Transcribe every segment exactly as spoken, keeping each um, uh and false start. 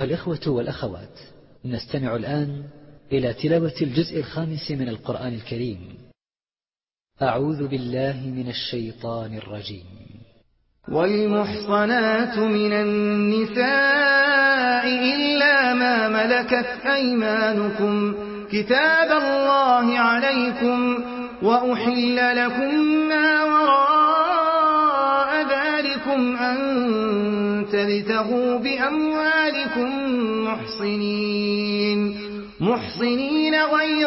الإخوة والأخوات، نستمع الآن إلى تلاوة الجزء الخامس من القرآن الكريم. أعوذ بالله من الشيطان الرجيم. والمحصنات من النساء إلا ما ملكت أيمانكم كتاب الله عليكم، وأحل لكم ما وراء ذلكم أن تبتغوا بأموالكم محصنين محصنين غير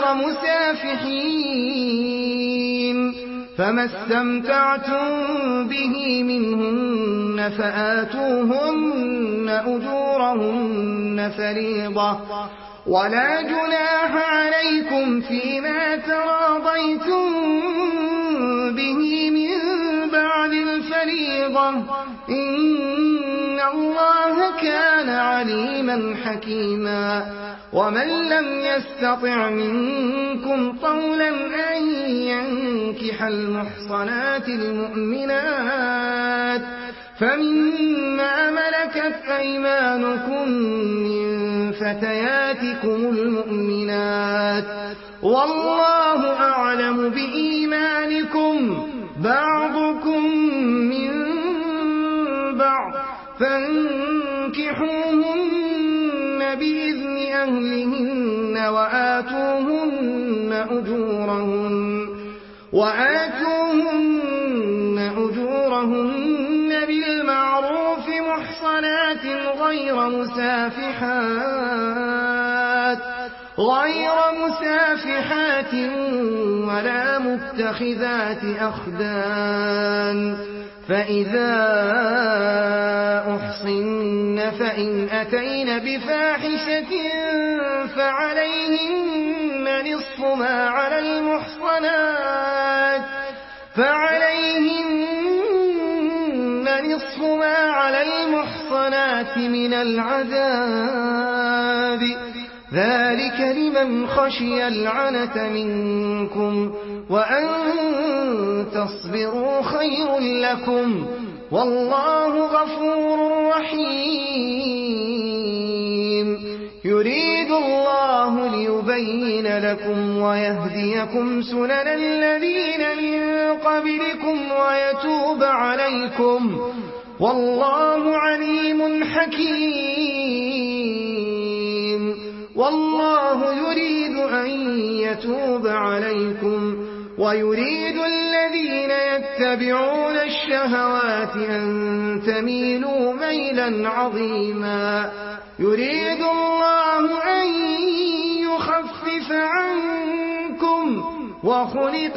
مسافحين، فما استمتعتم به منهن فآتوهن أجورهن فريضة، ولا جناح عليكم فيما تراضيتم به من بعد الفريضة، إن الله كان عليما حكيما. ومن لم يستطع منكم طولا أن ينكح المحصنات المؤمنات فمما ملكت أيمانكم من فتياتكم المؤمنات، والله أعلم بإيمانكم، بعضكم من بعض، فانكحوهن بإذن أهلهن وآتوهن أجورهن وآتوهن أجورهن بالمعروف محصنات غير مسافحات غير مسافحات ولا متخذات أخدان، فإذا أحصن فإن أتين بفاحشة فعليهن نصف ما على المحصنات فعليهن نصف ما على المحصنات من العذاب، ذلك لمن خشي العنة منكم، وأن تصبروا خير لكم، والله غفور رحيم. يريد الله ليبين لكم ويهديكم سنن الذين من قبلكم ويتوب عليكم، والله عليم حكيم. والله يريد أن يتوب عليكم، ويريد الذين يتبعون الشهوات أن تميلوا ميلا عظيما. يريد الله أن يخفف عنكم، وخلق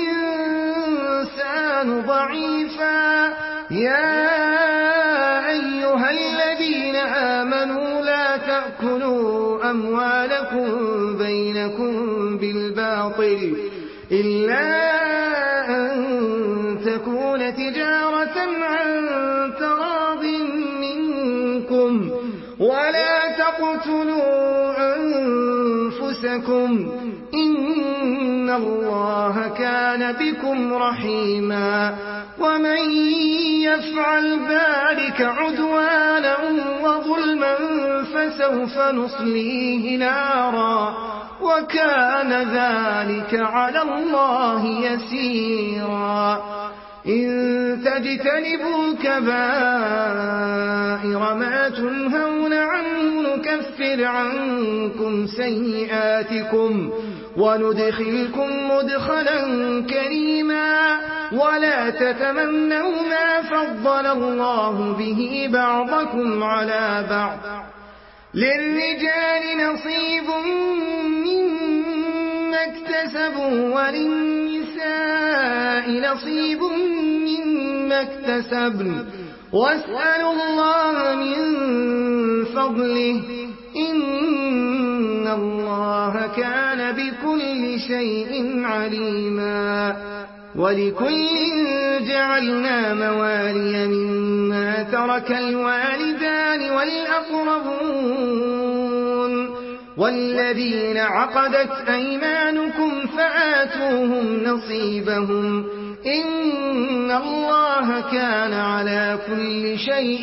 الإنسان ضعيفا. يا أيها الذين آمنوا لا تأكلوا أموالكم بينكم بالباطل إلا أن تكون تجارة عن تراض منكم، ولا تقتلوا أنفسكم، إن الله كان بكم رحيما. ومن يفعل ذلك عدوانا وظلما فسوف نصليه نارا، وكان ذلك على الله يسيرا. إن تجتنبوا كبائر ما تنهون عنه نكفر عنكم سيئاتكم وندخلكم مدخلا كريما. ولا تتمنوا ما فضل الله به بعضكم على بعض، للرجال نصيب مما اكتسبوا وللنساء نصيب مما اكتسبن، واسألوا الله من فضله، إن الله كان بكل شيء عليما. ولكل جعلنا موالي مما ترك الوالدان والأقربون والذين عقدت أيمانكم فآتوهم نصيبهم، إن الله كان على كل شيء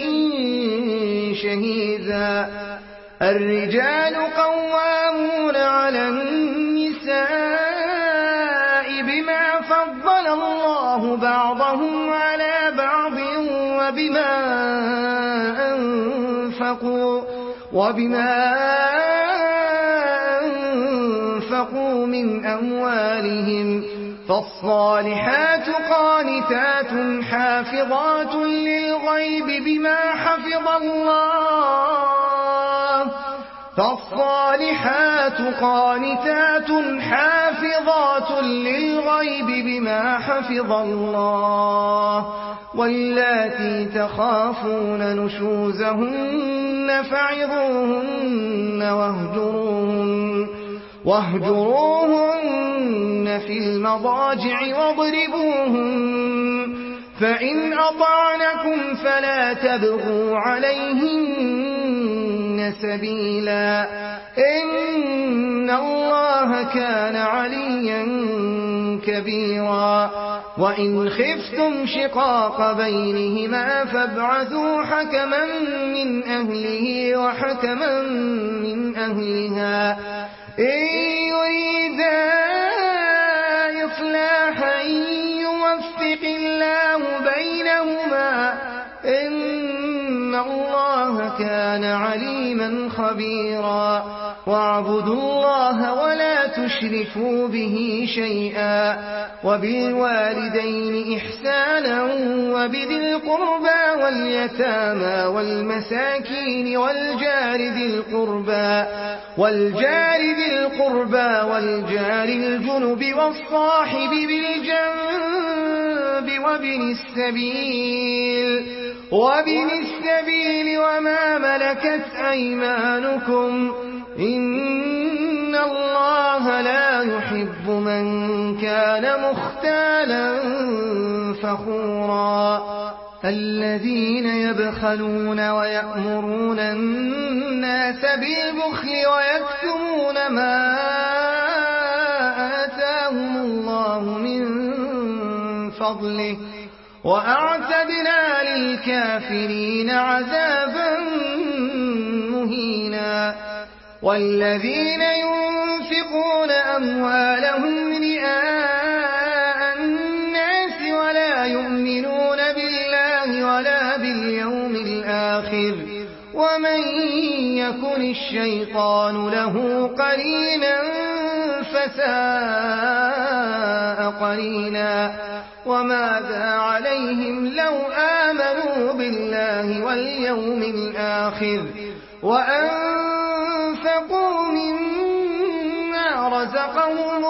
شهيدا. الرجال قوامون على النساء بما فضل الله بعضهم على بعض وبما أنفقوا, وبما أنفقوا من أموالهم. فالصالحات قانتات حافظات للغيب بما حفظ الله فالصالحات قانتات حافظات للغيب بما حفظ الله واللاتي تخافون نشوزهن فعظوهن واهجروهن واهجروهن في المضاجع واضربوهن فإن أطعنكم فلا تبغوا عليهن سبيلا إن الله كان عليا كبيرا. وإن خفتم شقاق بينهما فابعثوا حكما من أهله وحكما من أهلها إن يريدا إصلاحا يوفق الله بينهما إن الله كان عليما خبيرا. واعبدوا الله ولا تشركوا به شيئا وبالوالدين إحسانا وبذي القربى واليتامى والمساكين والجار ذي القربى والجار ذي القربى والجار الجنب والصاحب بالجنب وابن السبيل وابن السبيل وما ملكت أيمانكم إن الله لا يحب من كان مختالا فخورا. الذين يبخلون ويأمرون الناس بالبخل ويكتمون ما آتاهم الله من فضله وأعتدنا للكافرين عذابا مهينا. والذين ينفقون أموالهم رئاء الناس ولا يؤمنون بالله ولا باليوم الآخر ومن يكن الشيطان له قرينا فساء قرينا. وماذا عليهم لو آمنوا بالله واليوم الآخر وأنفقوا مما رزقهم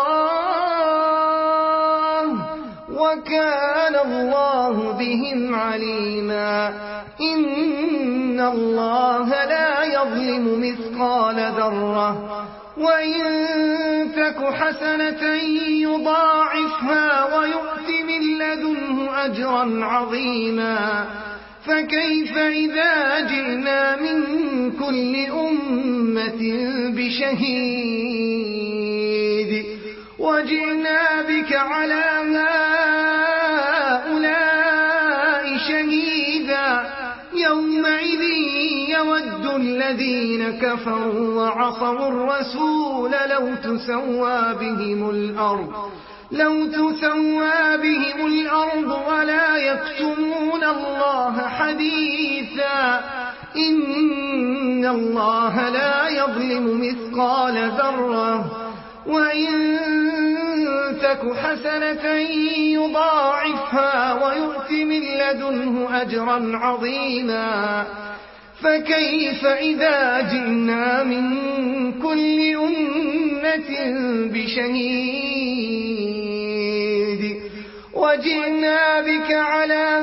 الله وكان الله بهم عليما. إن الله لا يظلم مثقال ذرة وإن تك حسنة يضاعفها ويؤت من لدنه أجرا عظيما. فكيف إذا جئنا من كل أمة بشهيد وجئنا بك على هؤلاء شهيدا يومئذ يود الذين كفروا وعصوا الرسول لو تسوى بهم الأرض لو تسوى بهم الأرض ولا يكتمون الله حديثا. إن الله لا يظلم مثقال ذرة وإن تك حسنة يضاعفها ويؤت من لدنه أجرا عظيما. فكيف إذا جئنا من كل أمة بشهيد وجئنا بك على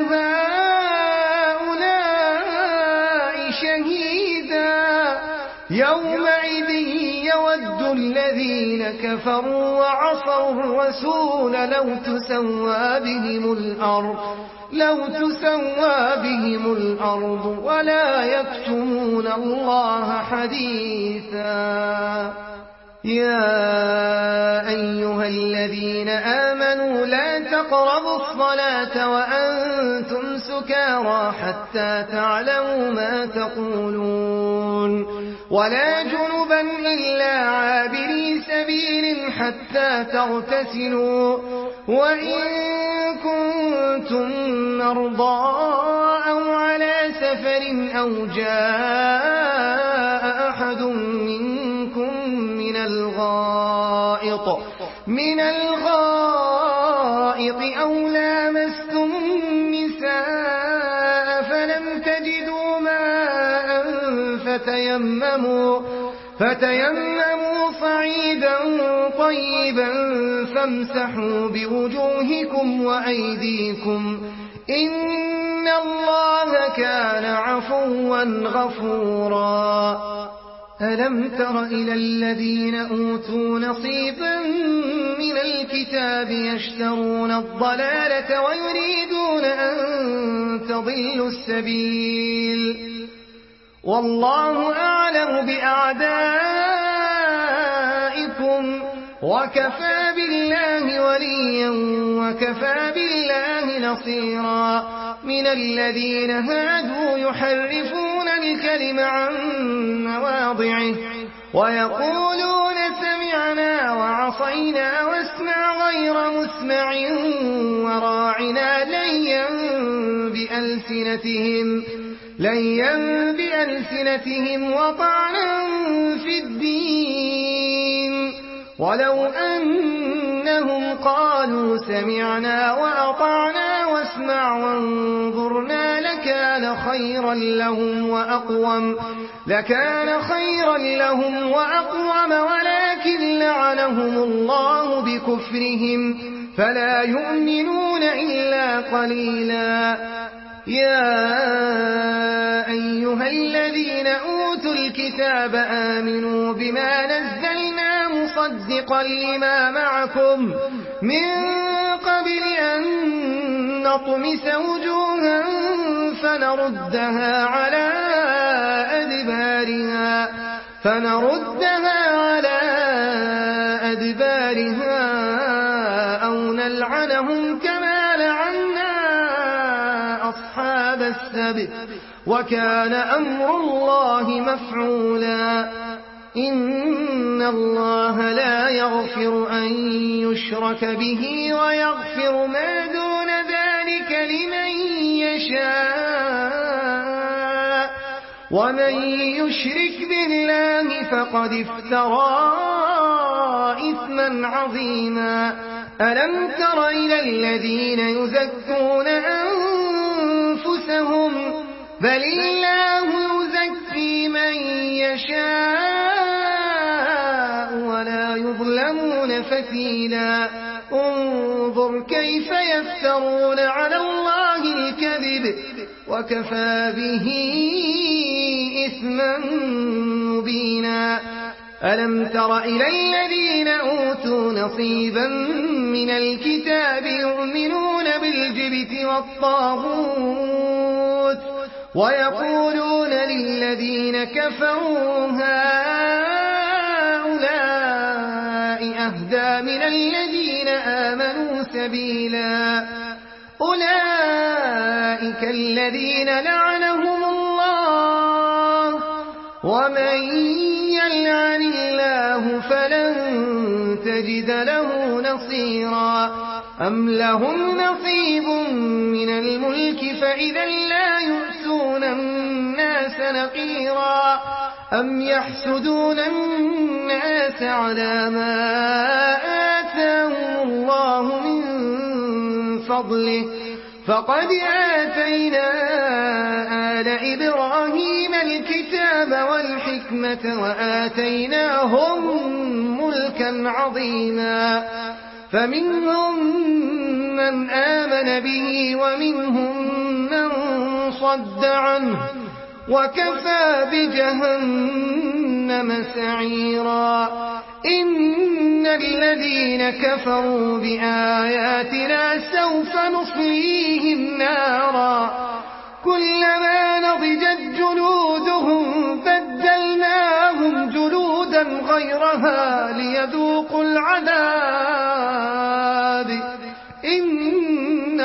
هؤلاء شهيدا يومئذ يود الذين كفروا وعصوا الرسول لو تسوى بهم الأرض لو تسوى بهم الأرض ولا يكتمون الله حديثا. يا أيها الذين آمنوا لا تقربوا الصلاة وأنتم سكارى حتى تعلموا ما تقولون ولا جنبا إلا عابري سبيل حتى تغتسلوا وإن كنتم مرضى أو على سفر أو جاء أحد منكم من الغائط من الغائط أو لامستم النساء فلم تجدوا ماء فتيمموا فتيمموا صعيدا طيبا فامسحوا بوجوهكم وأيديكم إن الله كان عفوا غفورا ألم تر إلى الذين أوتوا نصيبا من الكتاب يشترون الضلالة ويريدون أن تضلوا السبيل والله أعلم بأعدائكم وكفى بالله وليا وكفى بالله نصيرا من الذين هادوا يحرفون الكلم عن مواضعه ويقولون سمعنا وعصينا واسمع غير مسمع وراعنا ليا بألسنتهم ليا بألسنتهم وطعنا في الدين ولو أنهم قالوا سمعنا وأطعنا واسمع وانظرنا لكان خيرا لهم وأقوم لكان خيرا لهم وأقوم ولكن لعنهم الله بكفرهم فلا يؤمنون إلا قليلا يا أيها الذين أوتوا الكتاب آمنوا بما نزلنا مصدقا لما معكم من قبل أن نطمس وجوها فنردها على أدبارها فنردها على أدبارها أو نلعنهم كما لعنا أصحاب السبت وكان أمر الله مفعولا إن الله لا يغفر أن يشرك به ويغفر ما دون ذلك لمن يشاء ومن يشرك بالله فقد افترى إثما عظيما ألم تر إلى الذين يزكون أنفسهم بل الله يزكي من يشاء ولا يظلمون فتيلا انظر كيف يفترون على الله الكذب وكفى به إثما مبينا ألم تر إلى الذين أوتوا نصيبا من الكتاب يؤمنون بالجبت والطاغوت ويقولون للذين كفروا هؤلاء أهدى من الذين آمنوا سبيلا أولئك الذين لعنهم الله ومن يلعن الله فلن تجد له نصيرا أم لهم نصيب من الملك فإذا لا يؤتون الناس نقيرا أم يحسدون الناس على ما آتاهم الله من فضله فقد آتينا آل إبراهيم الكتاب والحكمة وآتيناهم ملكا عظيما فمنهم من آمن به ومنهم من صد عنه وكفى بجهنم سعيرا إن الذين كفروا بآياتنا سوف نصليهم نارا كلما نضجت جلودهم بدلناهم جلودا غيرها ليذوقوا العذاب إن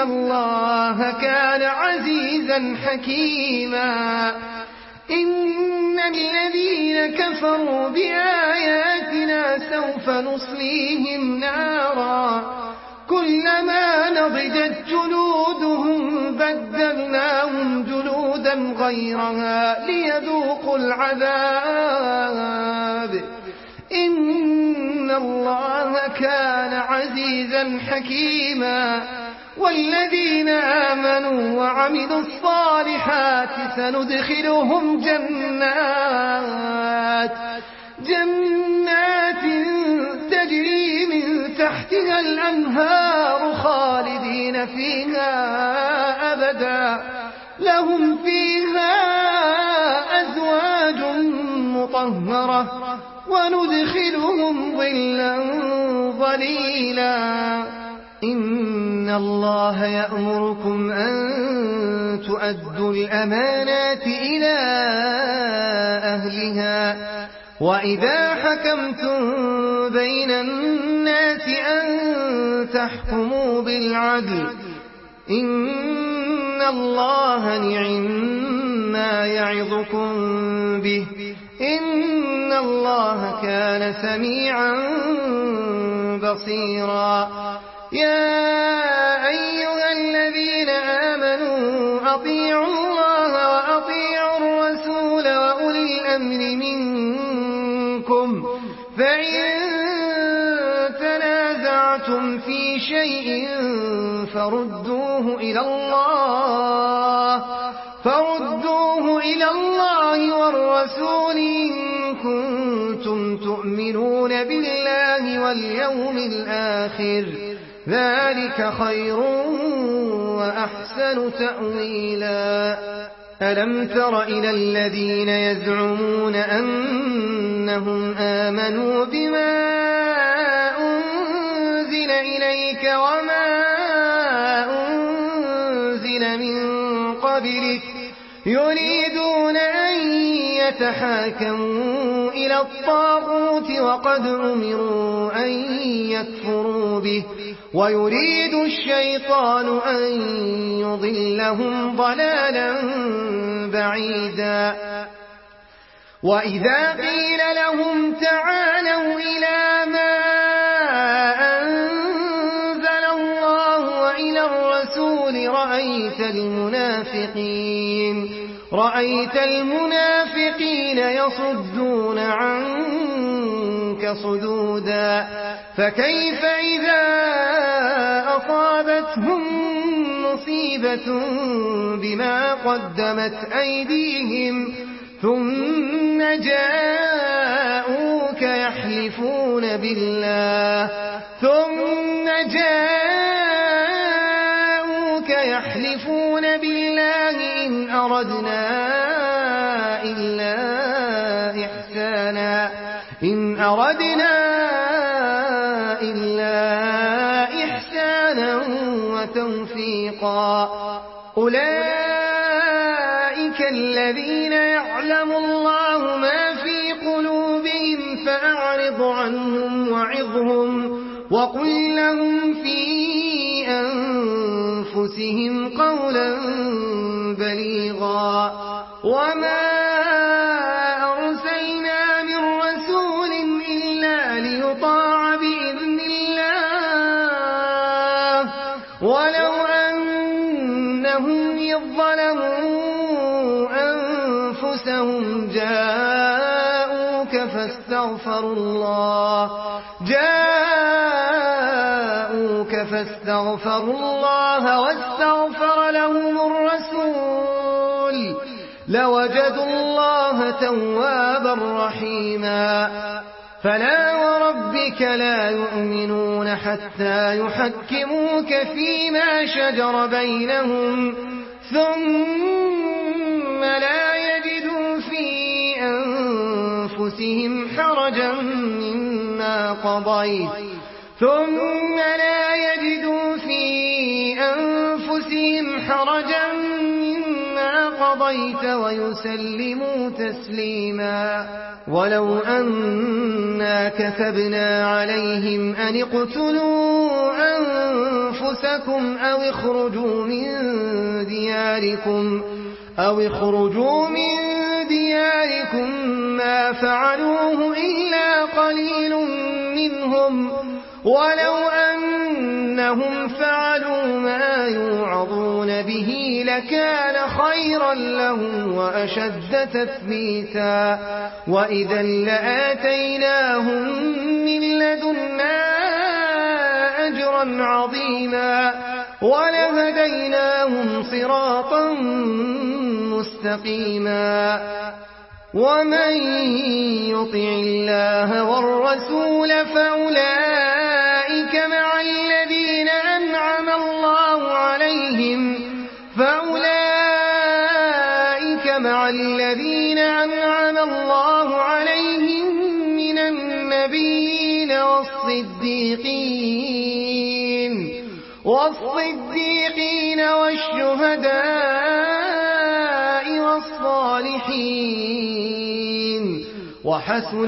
الله كان عزيزا حكيما إن الذين كفروا بآياتنا سوف نصليهم نارا كلما نضجت جلودهم بدلناهم جلودا غيرها ليذوقوا العذاب إن الله كان عزيزا حكيما والذين آمنوا وعملوا الصالحات سندخلهم جنات جنات تجري من تحتها الأنهار خالدين فيها أبدا لهم فيها أزواج مطهرة وندخلهم ظلا ظليلا إن الله يأمركم أن تؤدوا الأمانات إلى أهلها وإذا حكمتم بين الناس أن تحكموا بالعدل إن الله نعم ما يعظكم به إن الله كان سميعا بصيرا يا أيها الذين آمنوا أطيعوا الله وأطيعوا الرسول وأولي الأمر منكم فإن تنازعتم في شيء فردوه إلى الله فردوه إلى الله والرسول إن كنتم تؤمنون بالله واليوم الآخر ذلك خير وأحسن تأويلا ألم تر إلى الذين يزعمون أنهم آمنوا بما أنزل إليك وما أنزل من قبلك يريدون أن يتحاكموا إلى الطاغوت وقد أمروا أن يكفروا به ويريد الشيطان أن يضلهم ضلالا بعيدا وإذا قيل لهم تعالوا إلى ما أنزل الله وإلى الرسول رأيت المنافقين رأيت المنافقين يصدون عنك صدودا فكيف إذا أصابتهم مصيبة بما قدمت أيديهم ثم جاءوك يحلفون بالله ثم جاءوك يحلفون بالله إن أردنا إلا إحسانا إن أردنا إلا إحسانا وتوفيقا أولئك الذين يعلم الله ما في قلوبهم فأعرض عنهم وعظهم وقل لهم في أنفسهم قولا بليغا وما أرسلنا من رسول إلا ليطاع بإذن الله ولو أنهم إذ ظلموا أنفسهم جاءوك فاستغفروا الله جاءوك فاستغفروا الله واستغفر لهم الرسول لوجدوا الله توابا رحيما فلا وربك لا يؤمنون حتى يحكموك فيما شجر بينهم ثم لا يجدوا في أنفسهم حرجا مما قضيت ثم لا يجدوا في أنفسهم حرجا مما قضيت ويسلموا تسليما ولو أنا كتبنا عليهم أن اقتلوا أنفسهم أنفسكم أو اخرجوا من دياركم أو اخرجوا من دياركم ما فعلوه إلا قليل منهم ولو أنهم فعلوا ما يوعظون به لكان خيرا لهم وأشد تثبيتا وإذا لآتيناهم من لدنا أجرا عظيما ولهديناهم صراطا مستقيما ومن يطع الله والرسول فأولئك مع الذين أنعم الله عليهم فأولئك مع الذين أنعم الله عليهم من النبيين والصديقين والصديقين والشهداء والصالحين وحسن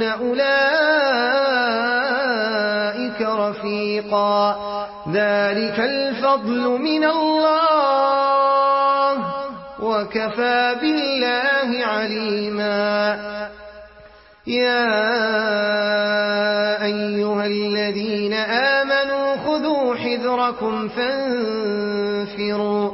أولئك رفيقا ذلك الفضل من الله وكفى بالله عليما يا أيها الذين آمنوا خذوا حذركم فانفروا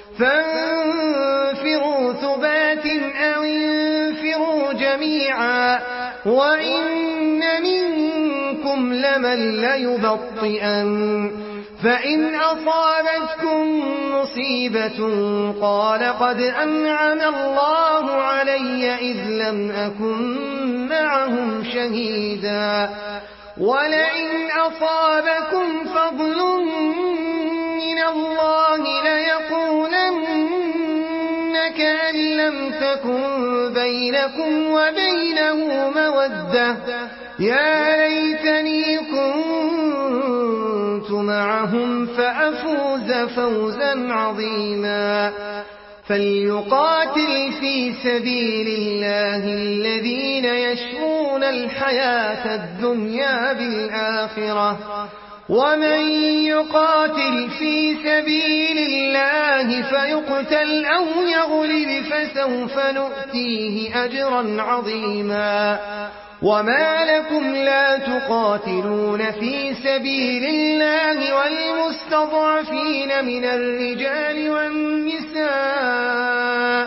فانفروا ثبات أو انفروا جميعا وإن منكم لمن ليبطئن فإن أصابتكم مصيبة قال قد أنعم الله علي إذ لم أكن معهم شهيدا ولئن أصابكم فضل من الله ليقولن كأن لم تكن بينكم وبينه مودة يا ليتني كنت معهم فأفوز فوزا عظيما فليقاتل في سبيل الله الذين يشرون الحياة الدنيا بالآخرة ومن يقاتل في سبيل الله فيقتل أو يغلب فسوف نؤتيه أجرا عظيما وما لكم لا تقاتلون في سبيل الله والمستضعفين من الرجال والنساء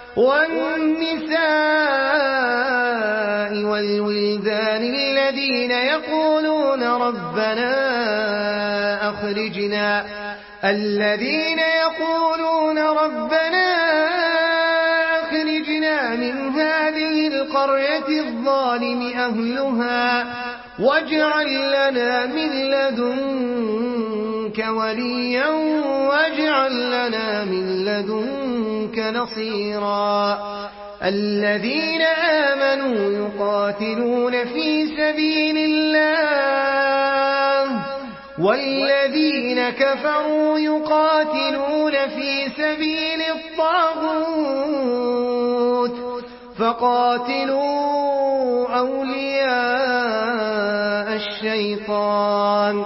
والنساء والولدان الذين يقولون ربنا أخرجنا الذين يقولون ربنا أخرجنا من هذه القرية الظالم أهلها واجعل لنا من لدنك وليا واجعل لنا من لدنك نصيرا الذين آمنوا يقاتلون في سبيل الله والذين كفروا يقاتلون في سبيل الطاغوت فقاتلوا أولياء الشيطان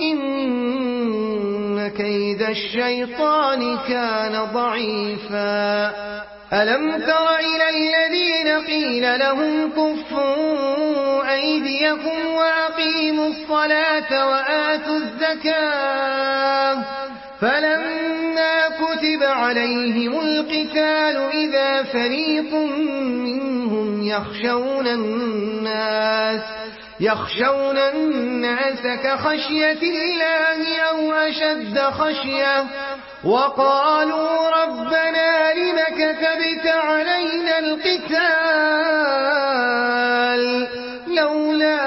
إن كيد الشيطان كان ضعيفا ألم تر إلى الذين قيل لهم كفوا أيديكم وأقيموا الصلاة وآتوا الزكاة فلما كتب عليهم القتال إذا فريق منهم يخشون الناس يخشون الناس كخشية الله أو أشد خشية وقالوا ربنا لم كتبت علينا القتال لولا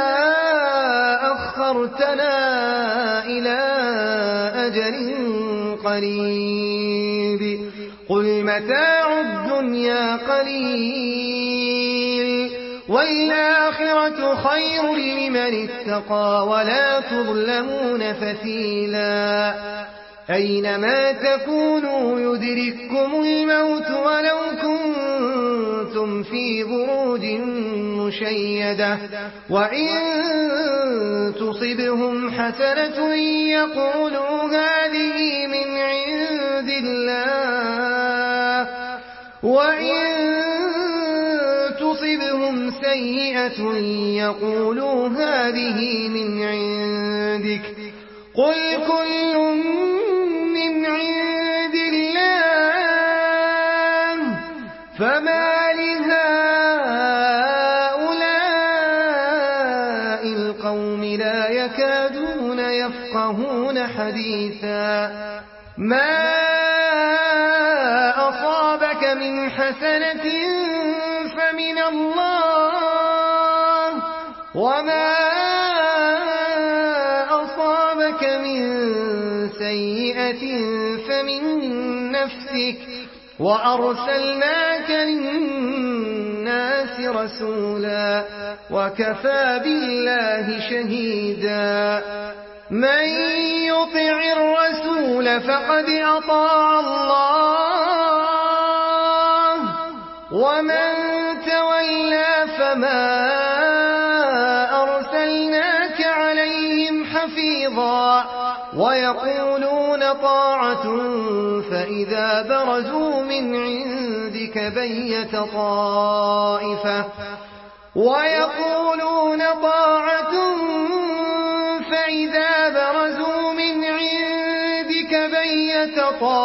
أخرتنا إلى أجل قريب قل متاع الدنيا قليل والآخرة خير لمن اتقى ولا تظلمون فتيلا أينما تكونوا يدرككم الموت ولو كنتم رسل في بروج مشيدة وإن تصبهم حسنة يقولوا هذه من عند الله وإن تصبهم سيئة يقولوا هذه من عندك قل كل من عند الله فما لهؤلاء القوم لا يكادون يفقهون حديثا ما أصابك من حسنة فمن الله وما أصابك من سيئة فمن نفسك وأرسلناك للناس رسولا وكفى بالله شهيدا من يطع الرسول فقد أطاع الله ومن تولى فما أرسلناك عليهم حفيظا ويقولون طاعة فإذا برزوا من عندك بيت طائفة ويقولون طاعة فإذا برزوا من عندك بيت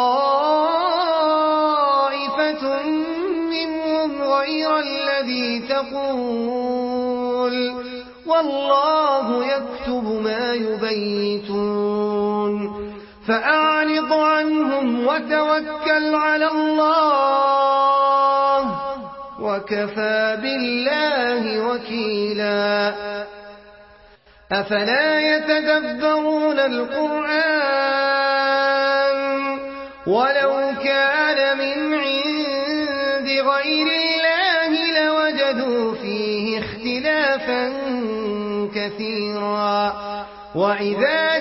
طائفة منهم غير الذي تقول والله يكتب ما يبيتون فأعرض عنهم وتوكل على الله وكفى بالله وكيلا أفلا يتدبرون القرآن ولو كان من عند غير الله لوجدوا فيه اختلافا كثيرا وإذا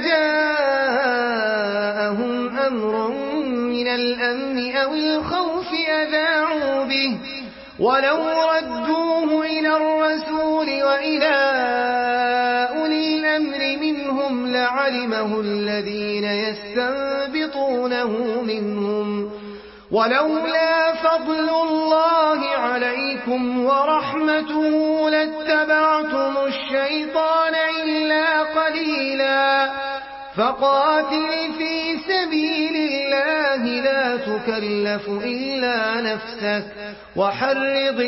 جاءهم أمر من الأمن أو الخوف أذاعوا به ولو ردوه إلى الرسول وإلى أولي الأمر منهم لعلمه الذين يستنبطونه منهم ولولا فضل الله عليكم ورحمته لاتبعتم الشيطان إلا قليلا فقاتل في سبيل الله لا تكلف إلا نفسك وحرض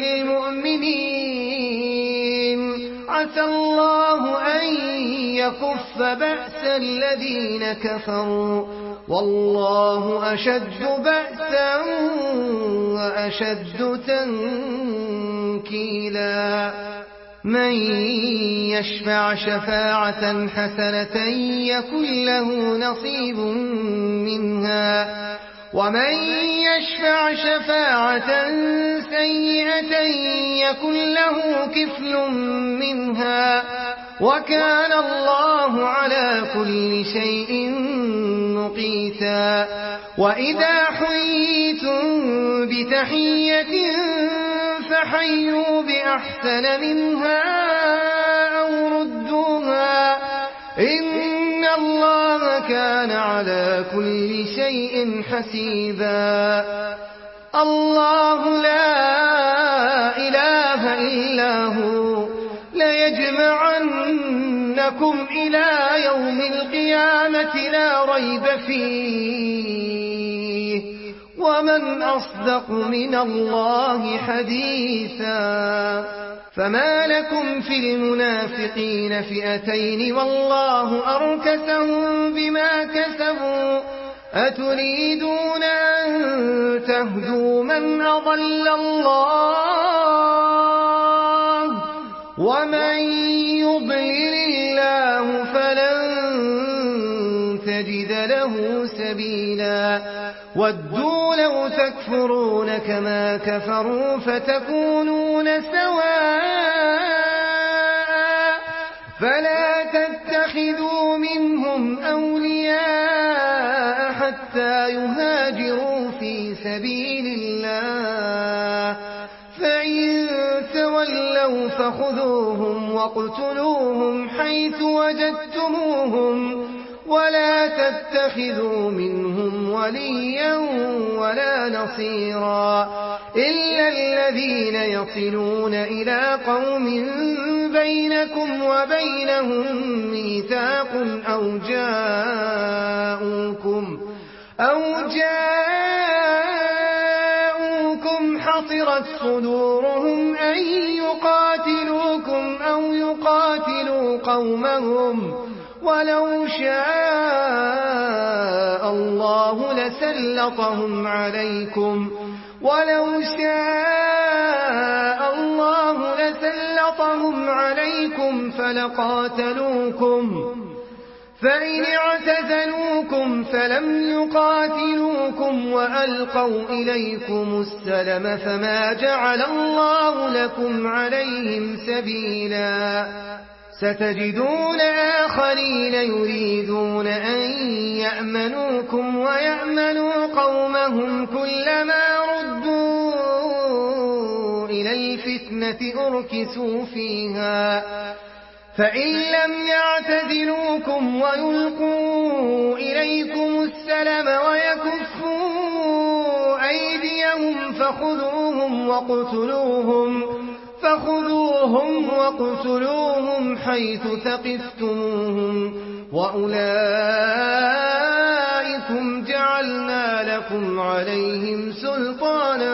المؤمنين عسى الله أن يكف بأس الذين كفروا والله أشد بأسا وأشد تنكيلا من يشفع شفاعة حسنة يكن له نصيب منها ومن يشفع شفاعة سيئة يكن له كفل منها وكان الله على كل شيء مقيتا وإذا حييتم بتحية فحيوا بأحسن منها أو ردوها إن الله كان على كل شيء حسيبا الله لا إله إلا هو ليجمعنكم إلى يوم القيامة لا ريب فيه ومن أصدق من الله حديثا فما لكم في المنافقين فئتين والله أركسهم بما كسبوا أتريدون أن تهدوا من أضل الله ومن يضلل الله فلن تجد له سبيلا ودوا لو تكفرون كما كفروا فتكونون سواء فلا تتخذوا منهم أولياء حتى يهاجروا في سبيل الله فإن فخذوهم واقتلوهم حيث وجدتموهم ولا تتخذوا منهم وليا ولا نصيرا إلا الذين يصلون إلى قوم بينكم وبينهم ميثاق أو جاءوكم أو جاءوكم حصرت صدورهم أن يقاتلوكم أو يقاتلوا قومهم ولو شاء الله لسلطهم عليكم ولو شاء الله لسلطهم عليكم فلقاتلوكم فإن اعتزلوكم فلم يقاتلوكم وألقوا إليكم السلم فما جعل الله لكم عليهم سبيلا ستجدون آخرين يريدون أن يأمنوكم ويأمنوا قومهم كلما ردوا إلى الفتنة أركسوا فيها فإن لم يعتزلوكم ويلقوا إليكم السلم ويكفوا أيديهم فخذوهم واقتلوهم فخذوهم واقتلوهم حيث ثقفتموهم وأولئكم جعلنا لكم عليهم سلطانا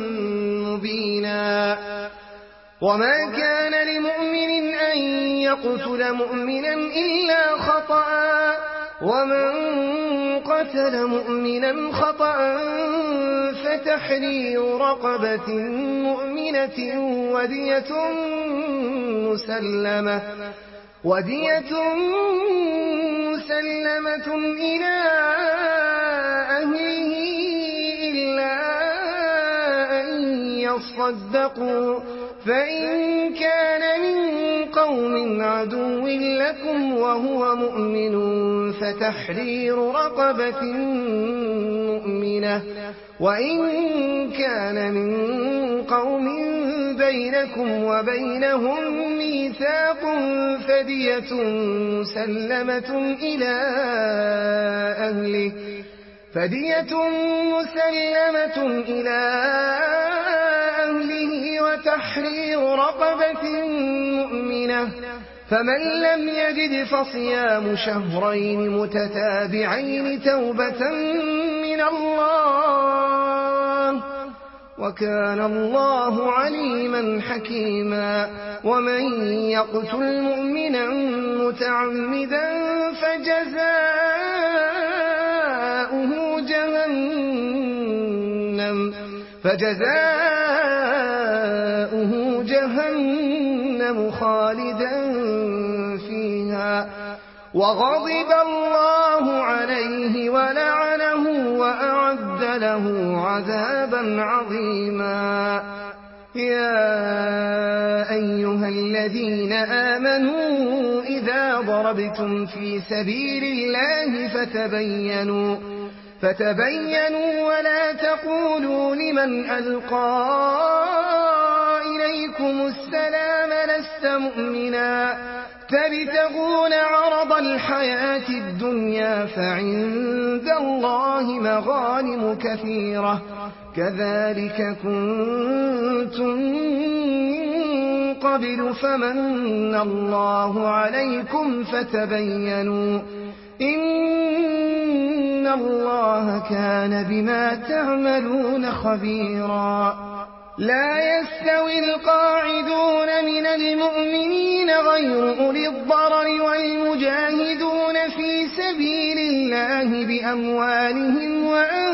مبينا وما كان لمؤمن أن يقتل مؤمنا إلا خطأ ومن قتل مؤمنا خطأ فتحرير رقبة مؤمنة ودية مسلمة ودية مسلمة إلى أهله إلا أن يصدقوا فإن كان من قوم عدو لكم وهو مؤمن فتحرير رقبة مؤمنة وإن كان من قوم بينكم وبينهم ميثاق فدية مسلمة إلى أهله فدية مسلمة إلى أهله وتحرير رقبة مؤمنة فمن لم يجد فصيام شهرين متتابعين توبة من الله وكان الله عليما حكيما ومن يقتل مؤمنا متعمدا فجزاؤه جهنم فجزاؤه جهنم خالدا فيها وغضب الله عليه ولعنه وأعد له عذابا عظيما يا أيها الذين آمنوا إذا ضربتم في سبيل الله فتبينوا فتبينوا ولا تقولوا لمن ألقى إليكم السلام لست مؤمنا تبتغون عرض الحياة الدنيا فعند الله مغانم كثيرة كذلك كنتم من قبل فمن الله عليكم فتبينوا إن الله كان بما تعملون خبيرا لا يستوي القاعدون من المؤمنين غير أولي الضرر والمجاهدون في سبيل الله بأموالهم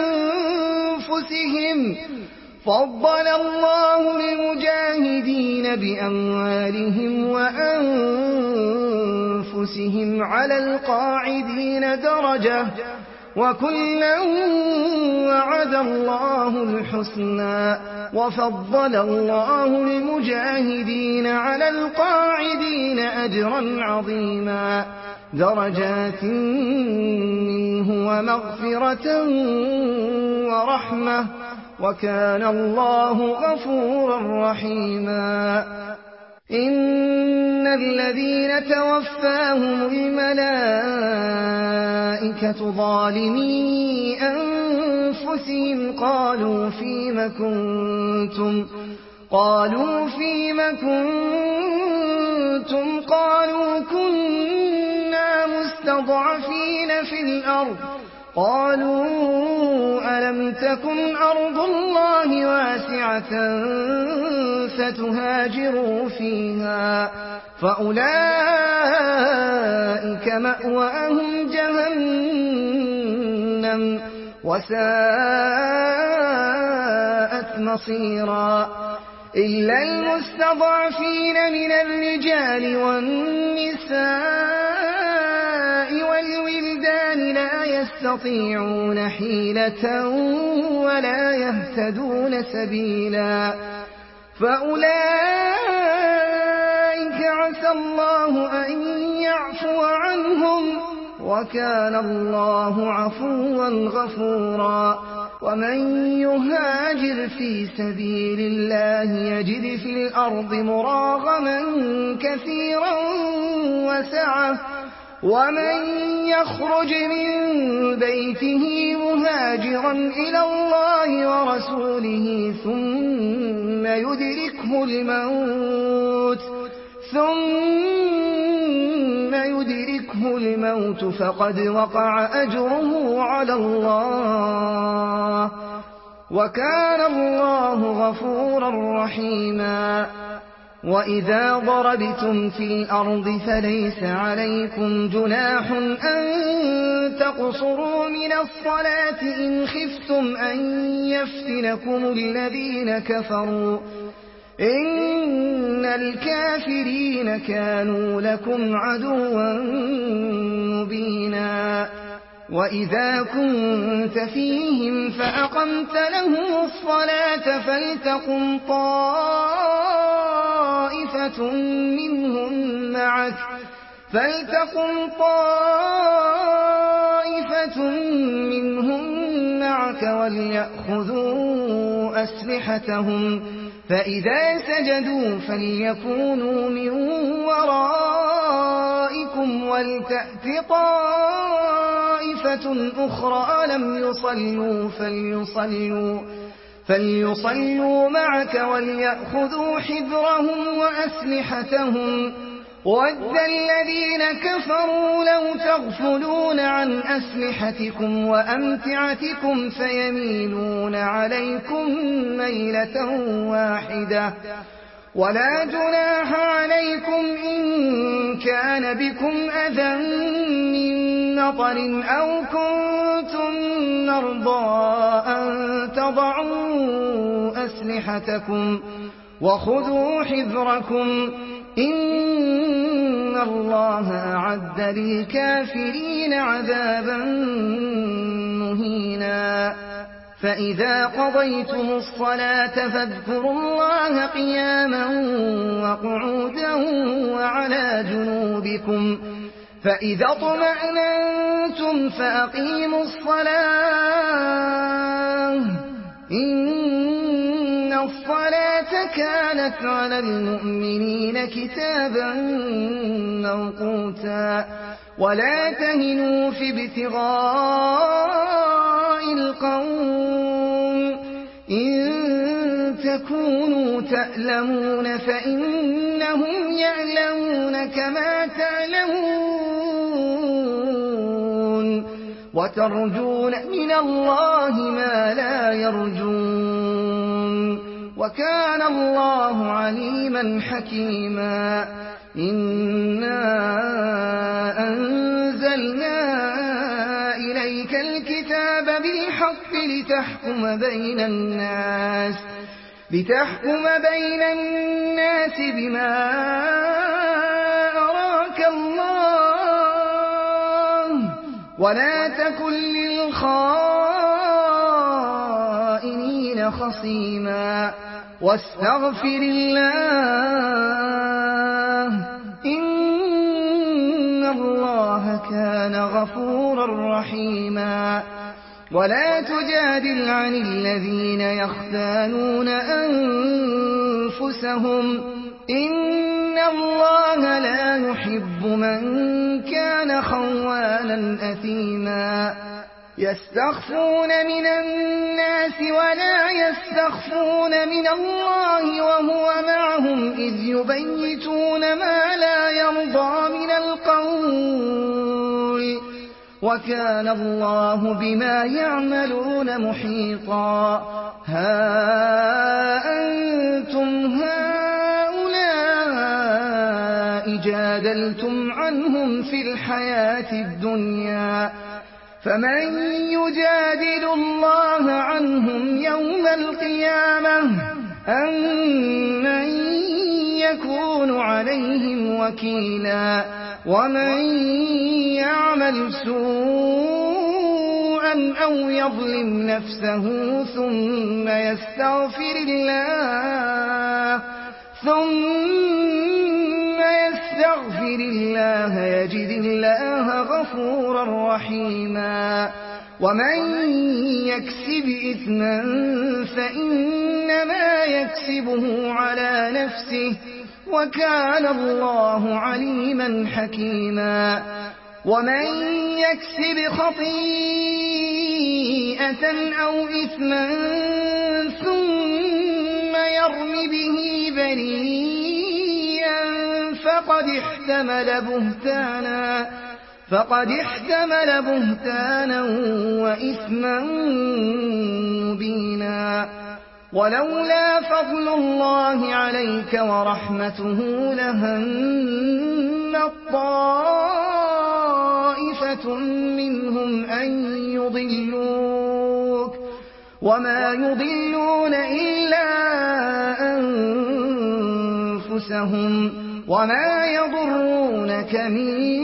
وأنفسهم فضل الله المجاهدين بأموالهم وأنفسهم على القاعدين درجة وكلا وعد الله الحسنى وفضل الله المجاهدين على القاعدين أجرا عظيما درجات منه ومغفرة ورحمة وكان الله غفورا رحيما إن الذين توفاهم الملائكة ظالمي أنفسهم قالوا فيم كنتم قالوا فيم كنتم قالوا كنا مستضعفين في الأرض قالوا ألم تكن أرض الله واسعة فتهاجروا فيها فأولئك مأواهم جهنم وساءت مصيرا إلا المستضعفين من الرجال والنساء والولدان لا يستطيعون حيلة ولا يهتدون سبيلا فأولئك عسى الله أن يعفو عنهم وكان الله عفوا غفورا ومن يهاجر في سبيل الله يجد في الأرض مراغما كثيرا وسعة ومن يخرج من بيته مهاجرا إلى الله ورسوله ثم يدركه الموت ثم يدركه الموت فقد وقع أجره على الله وكان الله غفورا رحيما وإذا ضربتم في الأرض فليس عليكم جناح أن تقصروا من الصلاة إن خفتم أن يفتنكم الذين كفروا إن الكافرين كانوا لكم عدوا مبينا وإذا كنت فيهم فأقمت لهم الصلاة فلتقم طائفة منهم معك فلتقم طائفة منهم معك وليأخذوا أسلحتهم فإذا سجدوا فليكونوا من ورائكم ولتأت طائفة أخرى لم يصلوا فليصلوا, فليصلوا معك وليأخذوا حذرهم وأسلحتهم وَدَّ الَّذِينَ كَفَرُوا لَوْ تَغْفُلُونَ عَنْ أَسْلِحَتِكُمْ وَأَمْتِعَتِكُمْ فَيَمِيلُونَ عَلَيْكُمْ مَيْلَةً وَاحِدَةً وَلَا جُنَاحَ عَلَيْكُمْ إِن كَانَ بِكُمْ أَذًى مِّن مَّطَرٍ أَوْ كُنتُم مَّرْضَىٰ أَن تَضَعُوا أَسْلِحَتَكُمْ وَخُذُوا حِذْرَكُمْ إن الله أعد للكافرين عذابا مهينا فإذا قضيتم الصلاة فاذكروا الله قياما وقعودا وعلى جنوبكم فإذا اطمأننتم فأقيموا الصلاة إن الصلاة كانت على المؤمنين كتابا موقوتا ولا تهنوا في ابتغاء القوم إن تكونوا تألمون فإنهم يعلمون كما تعلمون وترجون من الله ما لا يرجون وكان الله عليما حكيما إنا أنزلنا إليك الكتاب بالحق لتحكم بين الناس لتحكم بين الناس بما أراك الله ولا تكن للخائنين خصيما واستغفر الله إن الله كان غفورا رحيما ولا تجادل عن الذين يختانون أنفسهم إن الله لا يحب من كان خوانا أثيما يستخفون من الناس ولا يستخفون من الله وهو معهم إذ يبيتون ما لا يرضى من القول وكان الله بما يعملون محيطا ها أنتم هؤلاء جادلتم عنهم في الحياة الدنيا فمن يجادل الله عنهم يوم القيامة أم من يكون عليهم وكيلا ومن يعمل سوءا أو يظلم نفسه ثم يستغفر الله ثم يستغفر الله يجد الله غفورا رحيما ومن يكسب إثما فإنما يكسبه على نفسه وكان الله عليما حكيما ومن يكسب خطيئة أو إثما ثم يرم به بريئا فقد احتمل بهتانا فقد احتمل بهتانا وإثما مبينا ولولا فضل الله عليك ورحمته لهم طائفة منهم أن يضلوك وما يضلون إلا أنفسهم وما يضرونك من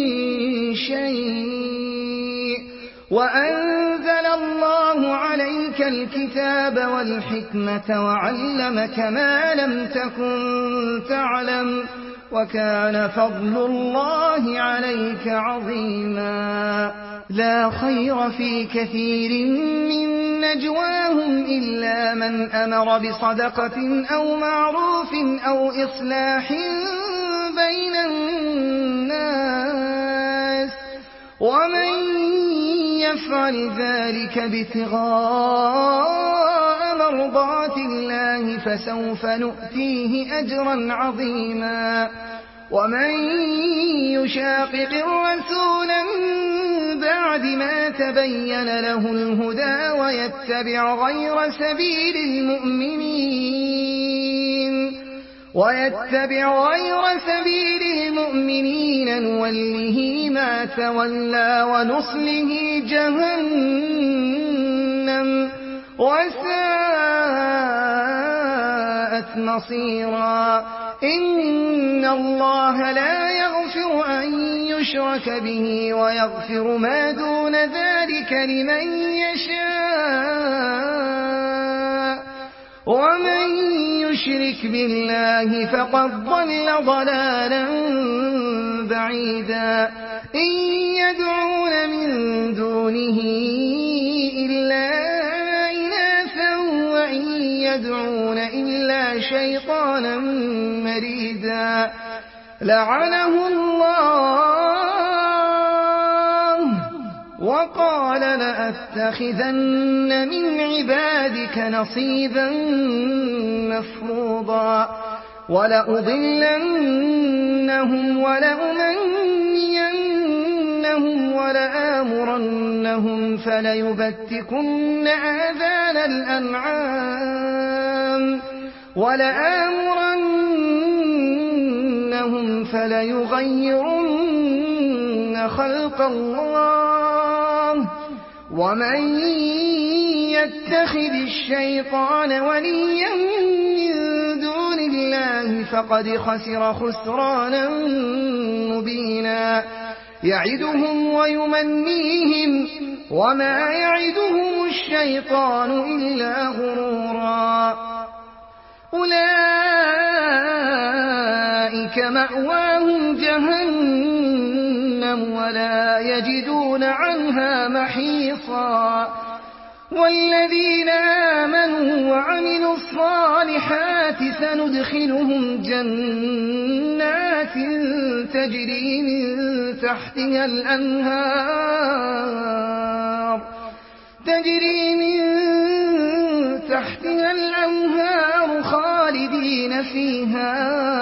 شيء وأنزل الله عليك الكتاب والحكمة وعلمك ما لم تكن تعلم وكان فضل الله عليك عظيما لا خير في كثير من نجواهم إلا من أمر بصدقة أو معروف أو إصلاح بين الناس ومن يفعل ذلك ابتغاء مرضات الله فسوف نؤتيه أجرا عظيما ومن يشاقق الرسول من بعد ما تبين له الهدى ويتبع غير سبيل المؤمنين ويتبع غير سبيل المؤمنين نوله ما تولى ونصله جهنم وساءت مصيرا إن الله لا يغفر أن يشرك به ويغفر ما دون ذلك لمن يشاء ومن يشرك بالله فقد ضل ضلالا بعيدا إن يدعون من دونه إلا إناثا وإن يدعون إلا شيطانا مريدا لعنه الله وقال لأتخذن من عبادك نصيبا مفروضا ولأضلنهم ولأمنينهم ولآمرنهم فليبتكن آذان الأنعام ولآمرنهم فليغيرن خلق الله ومن يتخذ الشيطان وليا من دون الله فقد خسر خسرانا مبينا يعدهم ويمنيهم وما يعدهم الشيطان إلا غرورا أولئك مأواهم جهنم ولا يجدون عنها محيصا والذين آمنوا وعملوا الصالحات سندخلهم جنات تجري من تحتها الأنهار تجري من تحتها الأنهار خالدين فيها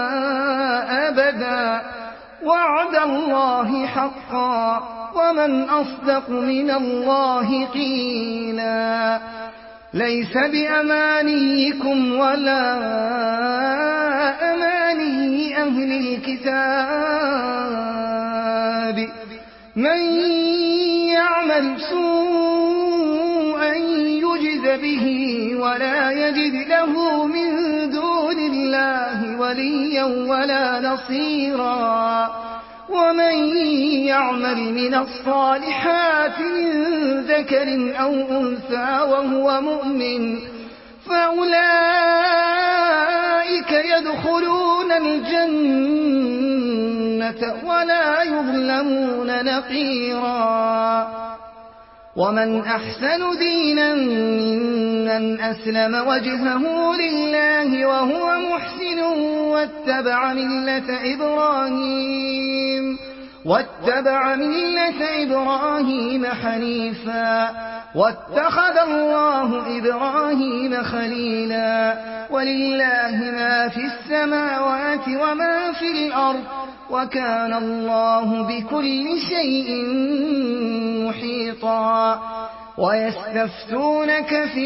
أبدا وعد الله حقا ومن أصدق من الله قيلا ليس بأمانيكم ولا أماني أهل الكتاب من يعمل سوءا يجز به ولا يجد له من دون الله وليا ولا نصيرا ومن يعمل من الصالحات من ذكر أو أنثى وهو مؤمن فأولئك يدخلون الجنة ولا يظلمون نقيرا ومن أحسن دينا ممن أسلم وجهه لله وهو محسن واتبع ملة إبراهيم واتبع ملة إبراهيم حنيفا واتخذ الله إبراهيم خليلا ولله ما في السماوات وما في الأرض وكان الله بكل شيء محيطا ويستفتونك في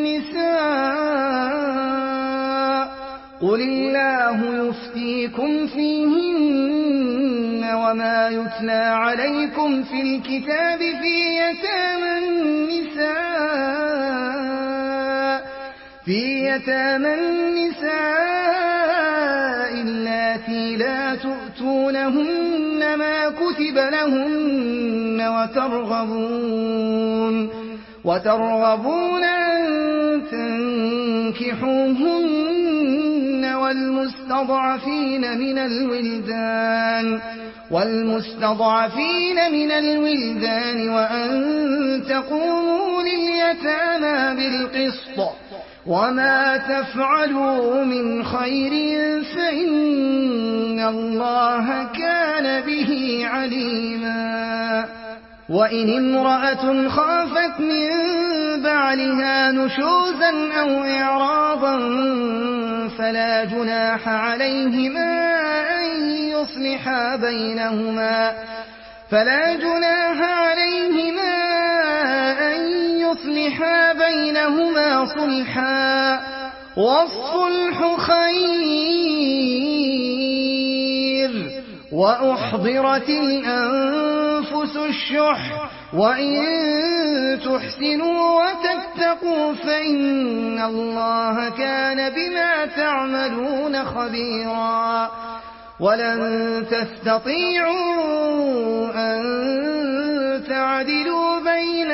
النساء قل الله يفتيكم فيهن وما يتلى عليكم في الكتاب في يتامى النساء في يتامى النساء اللاتي لا تؤتونهن ما كتب لهن وترغبون وترغبون أن تنكحوهن والمستضعفين من الولدان والمستضعفين من الولدان وأن تقوموا لليتامى بالقسط وما تفعلوا من خير فإن الله كان به عليما وإن امرأة خافت من بعلها نشوزا أو إعراضا فلا جناح عليهما أن يصلحا بينهما فلا جناح عليهما أن يصلحا بينهما صلحا والصلح خير وأحضرت الأنفس الشح وإن تحسنوا وتتقوا فإن الله كان بما تعملون خبيرا ولن تستطيعوا أن تعدلوا بين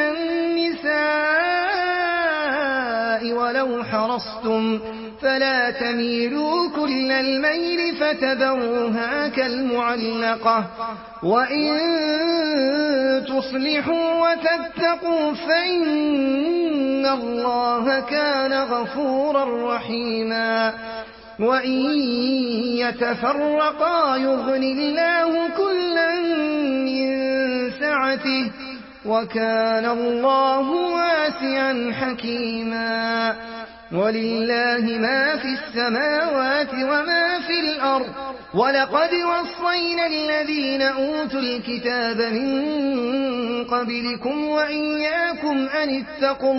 النساء ولو حرصتم فلا تميلوا كل الميل فتذروها كالمعلقة وإن تصلحوا وتتقوا فإن الله كان غفورا رحيما وإن يتفرقا يغن الله كلا من سعته وكان الله واسعا حكيما ولله ما في السماوات وما في الأرض ولقد وصينا الذين أوتوا الكتاب من قبلكم وإياكم أن اتقوا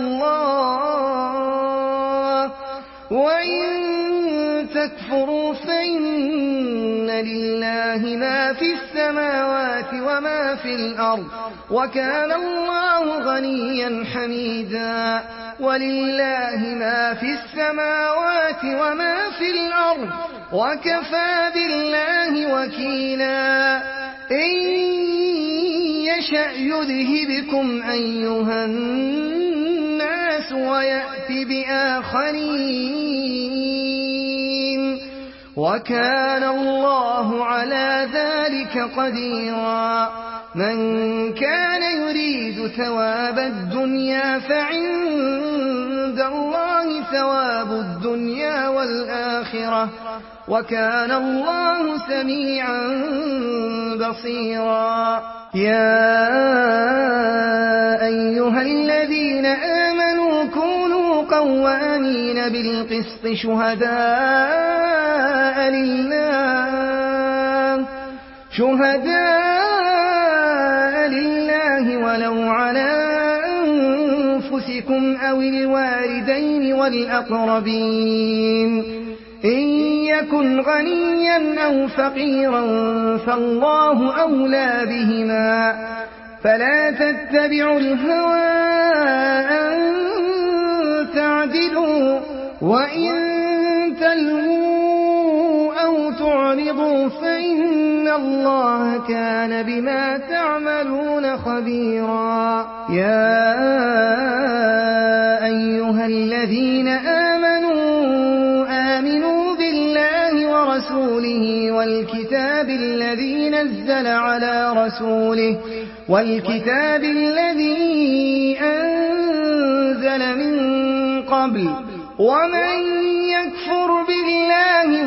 الله وإن تكفروا فإن لله ما في السماوات وما في الأرض وكان الله غنيا حميدا ولله ما في السماوات وما في الأرض وكفى بالله وكيلا إن يشأ يذهبكم أيها الناس ويأتي بآخرين وكان الله على ذلك قديرا من كان يريد ثواب الدنيا فعند الله ثواب الدنيا والآخرة وكان الله سميعا بصيرا يا أيها الذين آمنوا كونوا قوامين بالقسط شهداء لله شهداء لله ولو على أنفسكم أو الوالدين والأقربين إن يكن غنيا أو فقيرا فالله أولى بهما فلا تتبعوا الهوى أن تعدلوا وإن تلووا أو تعرضوا فإن الله كان بما تعملون خبيرا يا أيها الذين آمنوا آمنوا بالله ورسوله والكتاب الذي نزل على رسوله والكتاب الذي أنزل من قبل ومن يكفر بالله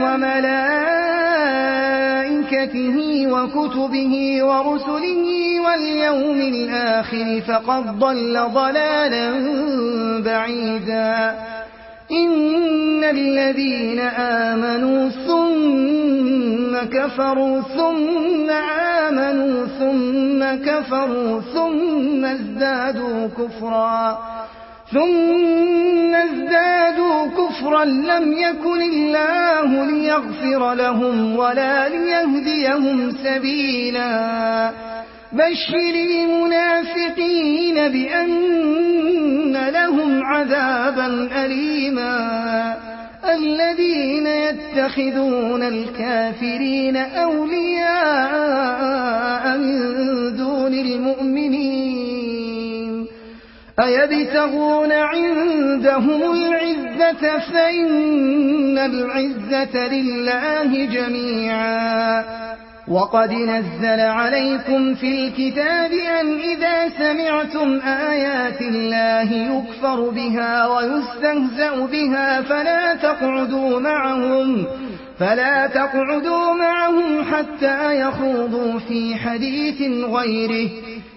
وملائكته وكتبه ورسله واليوم الآخر فقد ضل ضلالا بعيدا إن الذين آمنوا ثم كفروا ثم آمنوا ثم كفروا ثم ازدادوا كفرا ثم ازدادوا كفرا لم يكن الله ليغفر لهم ولا ليهديهم سبيلا بشر المنافقين بأن لهم عذابا أليما الذين يتخذون الكافرين أولياء من دون المؤمنين أيبتغون عندهم العزة فإن العزة لله جميعا وقد نزل عليكم في الكتاب أن إذا سمعتم آيات الله يكفر بها ويستهزأ بها فلا تقعدوا معهم فلا تقعدوا معهم حتى يخوضوا في حديث غيره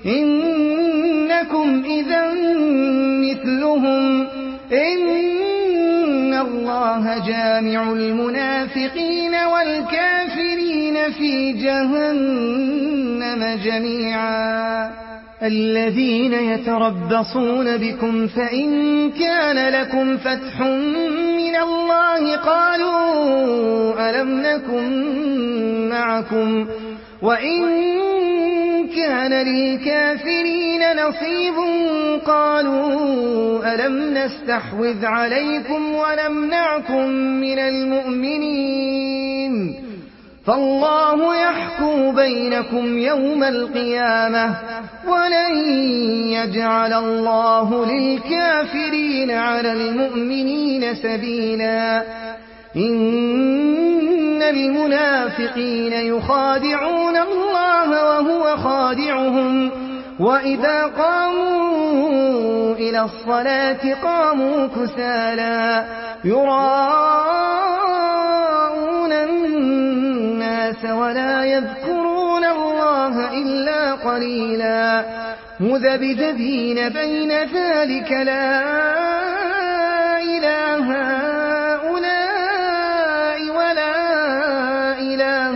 إنكم إذا مثلهم إن الله جامع المنافقين والكافرين في جهنم جميعا الذين يتربصون بكم فإن كان لكم فتح من الله قالوا ألم نكن معكم وإن كان للكافرين نصيب قالوا ألم نستحوذ عليكم ونمنعكم من المؤمنين فالله يحكم بينكم يوم القيامة ولن يجعل الله للكافرين على المؤمنين سبيلا إن المنافقين يخادعون الله وهو خادعهم وإذا قاموا إلى الصلاة قاموا كسالى يراءون الناس ولا يذكرون الله إلا قليلا مذبذبين بين ذلك لا إله هؤلاء ولا إله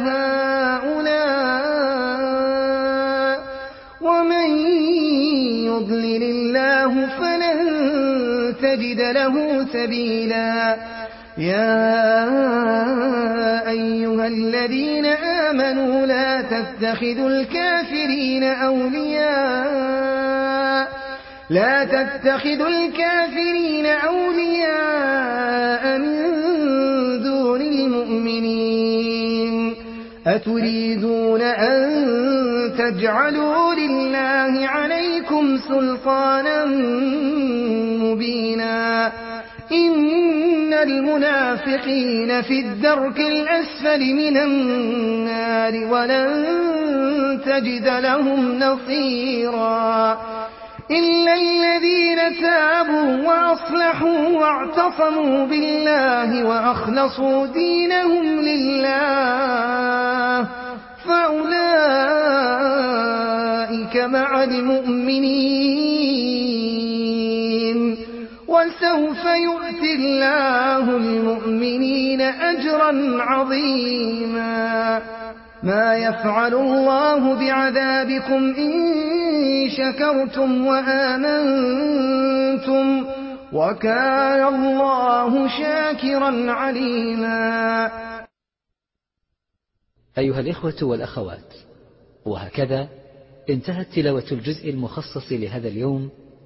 هؤلاء ومن يضلل الله فلن تجد له سبيلا يا أيها الذين آمنوا لا تتخذوا الكافرين أولياء لا تتخذوا الكافرين أولياء من دون المؤمنين أتريدون أن تجعلوا لله عليكم سلطانا مبينا إن المنافقين في الدرك الأسفل من النار ولن تجد لهم نصيرا إلا الذين تابوا وأصلحوا واعتصموا بالله وأخلصوا دينهم لله فأولئك مع المؤمنين وسوف يؤتي الله المؤمنين أجرا عظيما ما يفعل الله بعذابكم إن شكرتم وآمنتم وكان الله شاكرا عليما. أيها الإخوة والأخوات، وهكذا انتهت تلاوة الجزء المخصص لهذا اليوم